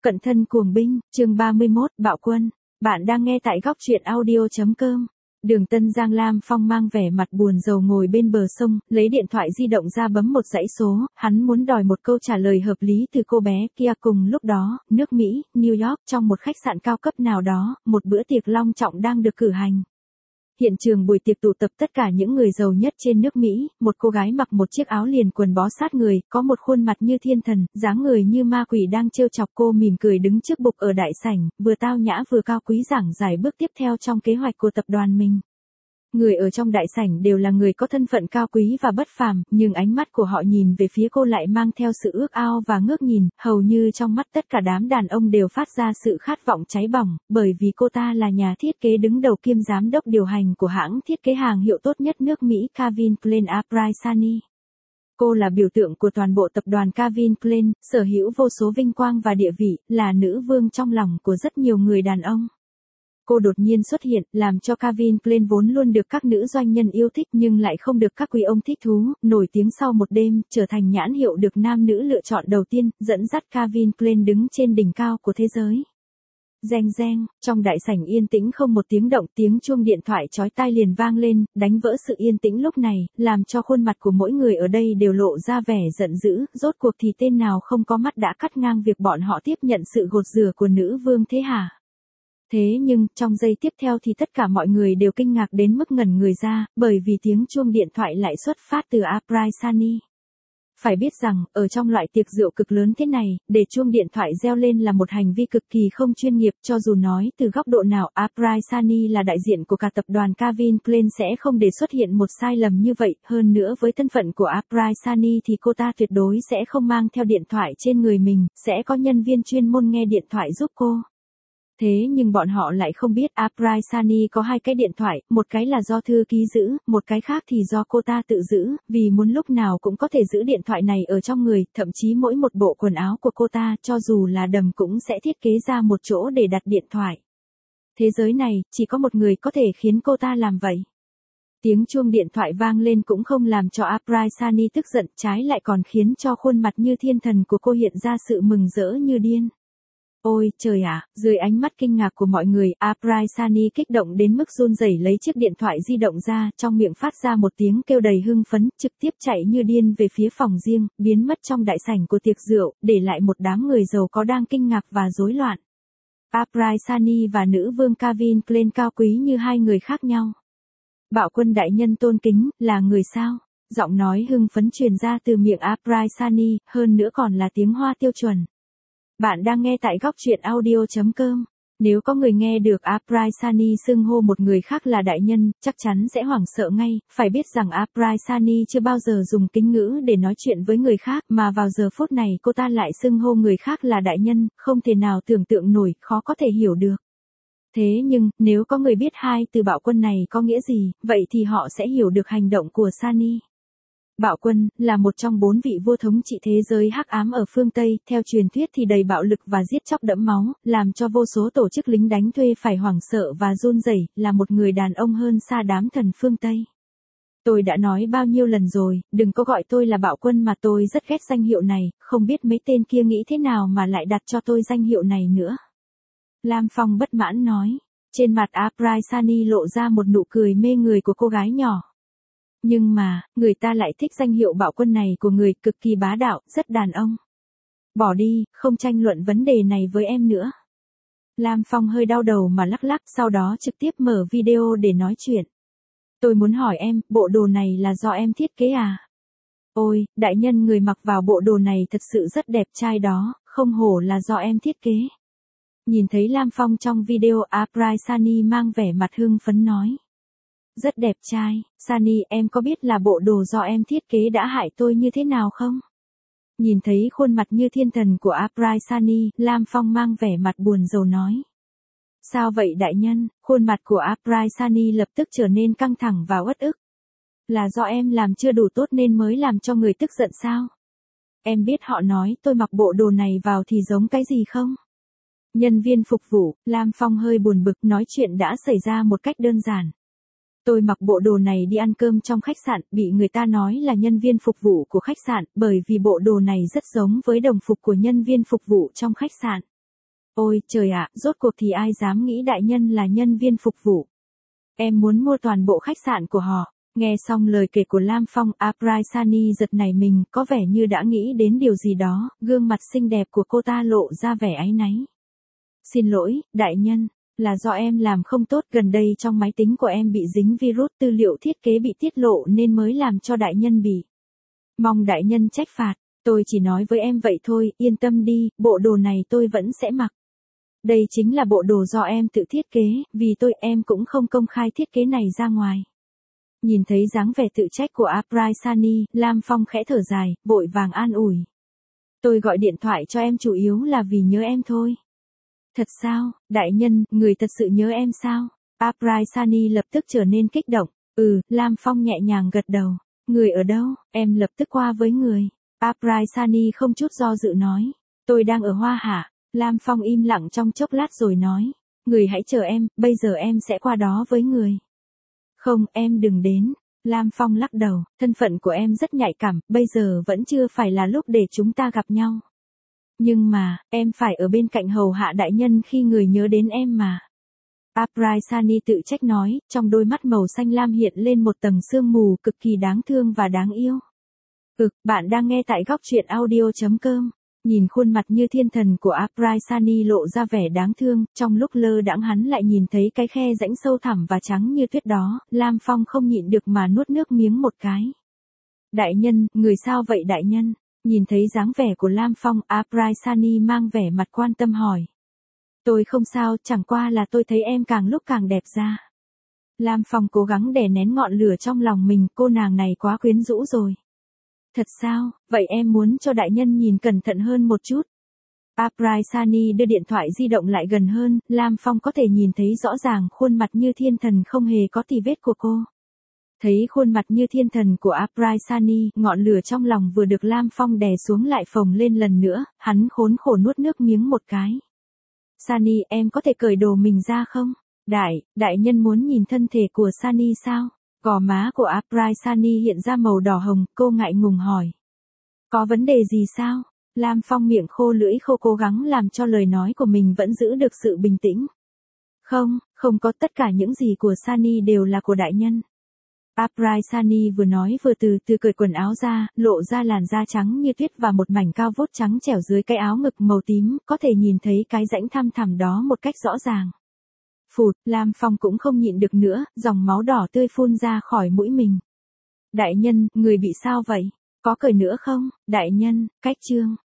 Cận thân cuồng binh, chương 31, Bạo quân. Bạn đang nghe tại góc truyện audio.com. Đường Tân Giang. Lam Phong mang vẻ mặt buồn rầu ngồi bên bờ sông, lấy điện thoại di động ra bấm một dãy số, hắn muốn đòi một câu trả lời hợp lý từ cô bé kia. Cùng lúc đó, nước Mỹ, New York, trong một khách sạn cao cấp nào đó, một bữa tiệc long trọng đang được cử hành. Hiện trường buổi tiệc tụ tập tất cả những người giàu nhất trên nước Mỹ, một cô gái mặc một chiếc áo liền quần bó sát người, có một khuôn mặt như thiên thần, dáng người như ma quỷ đang trêu chọc cô mỉm cười đứng trước bục ở đại sảnh, vừa tao nhã vừa cao quý giảng giải bước tiếp theo trong kế hoạch của tập đoàn mình. Người ở trong đại sảnh đều là người có thân phận cao quý và bất phàm, nhưng ánh mắt của họ nhìn về phía cô lại mang theo sự ước ao và ngước nhìn, hầu như trong mắt tất cả đám đàn ông đều phát ra sự khát vọng cháy bỏng, bởi vì cô ta là nhà thiết kế đứng đầu kiêm giám đốc điều hành của hãng thiết kế hàng hiệu tốt nhất nước Mỹ Calvin Klein Aprisani. Cô là biểu tượng của toàn bộ tập đoàn Calvin Klein, sở hữu vô số vinh quang và địa vị, là nữ vương trong lòng của rất nhiều người đàn ông. Cô đột nhiên xuất hiện, làm cho Calvin Klein vốn luôn được các nữ doanh nhân yêu thích nhưng lại không được các quý ông thích thú, nổi tiếng sau một đêm, trở thành nhãn hiệu được nam nữ lựa chọn đầu tiên, dẫn dắt Calvin Klein đứng trên đỉnh cao của thế giới. Reng reng, trong đại sảnh yên tĩnh không một tiếng động, tiếng chuông điện thoại chói tai liền vang lên, đánh vỡ sự yên tĩnh lúc này, làm cho khuôn mặt của mỗi người ở đây đều lộ ra vẻ giận dữ, rốt cuộc thì tên nào không có mắt đã cắt ngang việc bọn họ tiếp nhận sự gột rửa của nữ vương thế hả? Thế nhưng, trong giây tiếp theo thì tất cả mọi người đều kinh ngạc đến mức ngẩn người ra, bởi vì tiếng chuông điện thoại lại xuất phát từ Aprisani. Phải biết rằng, ở trong loại tiệc rượu cực lớn thế này, để chuông điện thoại reo lên là một hành vi cực kỳ không chuyên nghiệp, cho dù nói từ góc độ nào, Aprisani là đại diện của cả tập đoàn Calvin Klein sẽ không để xuất hiện một sai lầm như vậy, hơn nữa với thân phận của Aprisani thì cô ta tuyệt đối sẽ không mang theo điện thoại trên người mình, sẽ có nhân viên chuyên môn nghe điện thoại giúp cô. Thế nhưng bọn họ lại không biết Aprisani có hai cái điện thoại, một cái là do thư ký giữ, một cái khác thì do cô ta tự giữ, vì muốn lúc nào cũng có thể giữ điện thoại này ở trong người, thậm chí mỗi một bộ quần áo của cô ta, cho dù là đầm cũng sẽ thiết kế ra một chỗ để đặt điện thoại. Thế giới này, chỉ có một người có thể khiến cô ta làm vậy. Tiếng chuông điện thoại vang lên cũng không làm cho Aprisani tức giận, trái lại còn khiến cho khuôn mặt như thiên thần của cô hiện ra sự mừng rỡ như điên. Ôi trời ạ, dưới ánh mắt kinh ngạc của mọi người, Aprisani kích động đến mức run rẩy lấy chiếc điện thoại di động ra, trong miệng phát ra một tiếng kêu đầy hưng phấn, trực tiếp chạy như điên về phía phòng riêng, biến mất trong đại sảnh của tiệc rượu, để lại một đám người giàu có đang kinh ngạc và rối loạn. Aprisani và nữ vương Calvin Klein cao quý như hai người khác nhau. Bạo quân đại nhân tôn kính, là người sao? Giọng nói hưng phấn truyền ra từ miệng Aprisani, hơn nữa còn là tiếng Hoa tiêu chuẩn. Bạn đang nghe tại góc truyện audio.com. Nếu có người nghe được Aprisani xưng hô một người khác là đại nhân, chắc chắn sẽ hoảng sợ ngay, phải biết rằng Aprisani chưa bao giờ dùng kính ngữ để nói chuyện với người khác, mà vào giờ phút này cô ta lại xưng hô người khác là đại nhân, không thể nào tưởng tượng nổi, khó có thể hiểu được. Thế nhưng, nếu có người biết hai từ bạo quân này có nghĩa gì, vậy thì họ sẽ hiểu được hành động của Sani. Bạo quân, là một trong 4 vị vua thống trị thế giới hắc ám ở phương Tây, theo truyền thuyết thì đầy bạo lực và giết chóc đẫm máu, làm cho vô số tổ chức lính đánh thuê phải hoảng sợ và run rẩy, là một người đàn ông hơn xa đám thần phương Tây. Tôi đã nói bao nhiêu lần rồi, đừng có gọi tôi là bạo quân mà tôi rất ghét danh hiệu này, không biết mấy tên kia nghĩ thế nào mà lại đặt cho tôi danh hiệu này nữa. Lam Phong bất mãn nói, trên mặt Aprisani lộ ra một nụ cười mê người của cô gái nhỏ. Nhưng mà, người ta lại thích danh hiệu bạo quân này của người, cực kỳ bá đạo, rất đàn ông. Bỏ đi, không tranh luận vấn đề này với em nữa. Lam Phong hơi đau đầu mà lắc lắc, sau đó trực tiếp mở video để nói chuyện. Tôi muốn hỏi em, bộ đồ này là do em thiết kế à? Ôi, đại nhân, người mặc vào bộ đồ này thật sự rất đẹp trai đó, không hổ là do em thiết kế. Nhìn thấy Lam Phong trong video, Aprisani mang vẻ mặt hưng phấn nói. Rất đẹp trai, Sani, em có biết là bộ đồ do em thiết kế đã hại tôi như thế nào không? Nhìn thấy khuôn mặt như thiên thần của Aprisani, Lam Phong mang vẻ mặt buồn rầu nói. Sao vậy đại nhân? Khuôn mặt của Aprisani lập tức trở nên căng thẳng và uất ức. Là do em làm chưa đủ tốt nên mới làm cho người tức giận sao? Em biết họ nói tôi mặc bộ đồ này vào thì giống cái gì không? Nhân viên phục vụ, Lam Phong hơi buồn bực, nói chuyện đã xảy ra một cách đơn giản. Tôi mặc bộ đồ này đi ăn cơm trong khách sạn, bị người ta nói là nhân viên phục vụ của khách sạn, bởi vì bộ đồ này rất giống với đồng phục của nhân viên phục vụ trong khách sạn. Ôi trời ạ, rốt cuộc thì ai dám nghĩ đại nhân là nhân viên phục vụ. Em muốn mua toàn bộ khách sạn của họ. Nghe xong lời kể của Lam Phong, Apraisani giật nảy mình, có vẻ như đã nghĩ đến điều gì đó, gương mặt xinh đẹp của cô ta lộ ra vẻ áy náy. Xin lỗi, đại nhân, là do em làm không tốt, gần đây trong máy tính của em bị dính virus, tư liệu thiết kế bị tiết lộ nên mới làm cho đại nhân bị. Mong đại nhân trách phạt, tôi chỉ nói với em vậy thôi, yên tâm đi, bộ đồ này tôi vẫn sẽ mặc. Đây chính là bộ đồ do em tự thiết kế, vì em cũng không công khai thiết kế này ra ngoài. Nhìn thấy dáng vẻ tự trách của Apraisani, Lam Phong khẽ thở dài, vội vàng an ủi. Tôi gọi điện thoại cho em chủ yếu là vì nhớ em thôi. Thật sao, đại nhân, người thật sự nhớ em sao? Apraisani lập tức trở nên kích động. Lam Phong nhẹ nhàng gật đầu. Người ở đâu, em lập tức qua với người. Apraisani không chút do dự nói. Tôi đang ở Hoa Hạ. Lam Phong im lặng trong chốc lát rồi nói. Người hãy chờ em, bây giờ em sẽ qua đó với người. Không, em đừng đến. Lam Phong lắc đầu, thân phận của em rất nhạy cảm, bây giờ vẫn chưa phải là lúc để chúng ta gặp nhau. Nhưng mà, em phải ở bên cạnh hầu hạ đại nhân khi người nhớ đến em mà. Apraisani tự trách nói, trong đôi mắt màu xanh lam hiện lên một tầng sương mù cực kỳ đáng thương và đáng yêu. Bạn đang nghe tại góc truyện audio.com. Nhìn khuôn mặt như thiên thần của Apraisani lộ ra vẻ đáng thương, trong lúc lơ đãng hắn lại nhìn thấy cái khe rãnh sâu thẳm và trắng như tuyết đó, Lam Phong không nhịn được mà nuốt nước miếng một cái. Đại nhân, người sao vậy đại nhân? Nhìn thấy dáng vẻ của Lam Phong, Apraisani mang vẻ mặt quan tâm hỏi. Tôi không sao, chẳng qua là tôi thấy em càng lúc càng đẹp ra. Lam Phong cố gắng đè nén ngọn lửa trong lòng mình, cô nàng này quá quyến rũ rồi. Thật sao, vậy em muốn cho đại nhân nhìn cẩn thận hơn một chút. Apraisani đưa điện thoại di động lại gần hơn, Lam Phong có thể nhìn thấy rõ ràng khuôn mặt như thiên thần không hề có tì vết của cô. Thấy khuôn mặt như thiên thần của Apraisani, ngọn lửa trong lòng vừa được Lam Phong đè xuống lại phồng lên lần nữa, hắn khốn khổ nuốt nước miếng một cái. Sani, em có thể cởi đồ mình ra không? Đại nhân muốn nhìn thân thể của Sani sao? Gò má của Apraisani hiện ra màu đỏ hồng, cô ngại ngùng hỏi. Có vấn đề gì sao? Lam Phong miệng khô lưỡi khô cố gắng làm cho lời nói của mình vẫn giữ được sự bình tĩnh. Không có, tất cả những gì của Sani đều là của đại nhân. Apraisani vừa nói vừa từ từ cởi quần áo ra, lộ ra làn da trắng như tuyết và một mảnh cao vút trắng trẻo dưới cái áo ngực màu tím, có thể nhìn thấy cái rãnh thăm thẳm đó một cách rõ ràng. Phụt, Lam Phong cũng không nhịn được nữa, dòng máu đỏ tươi phun ra khỏi mũi mình. Đại nhân, người bị sao vậy? Có cởi nữa không? Đại nhân, cách chương.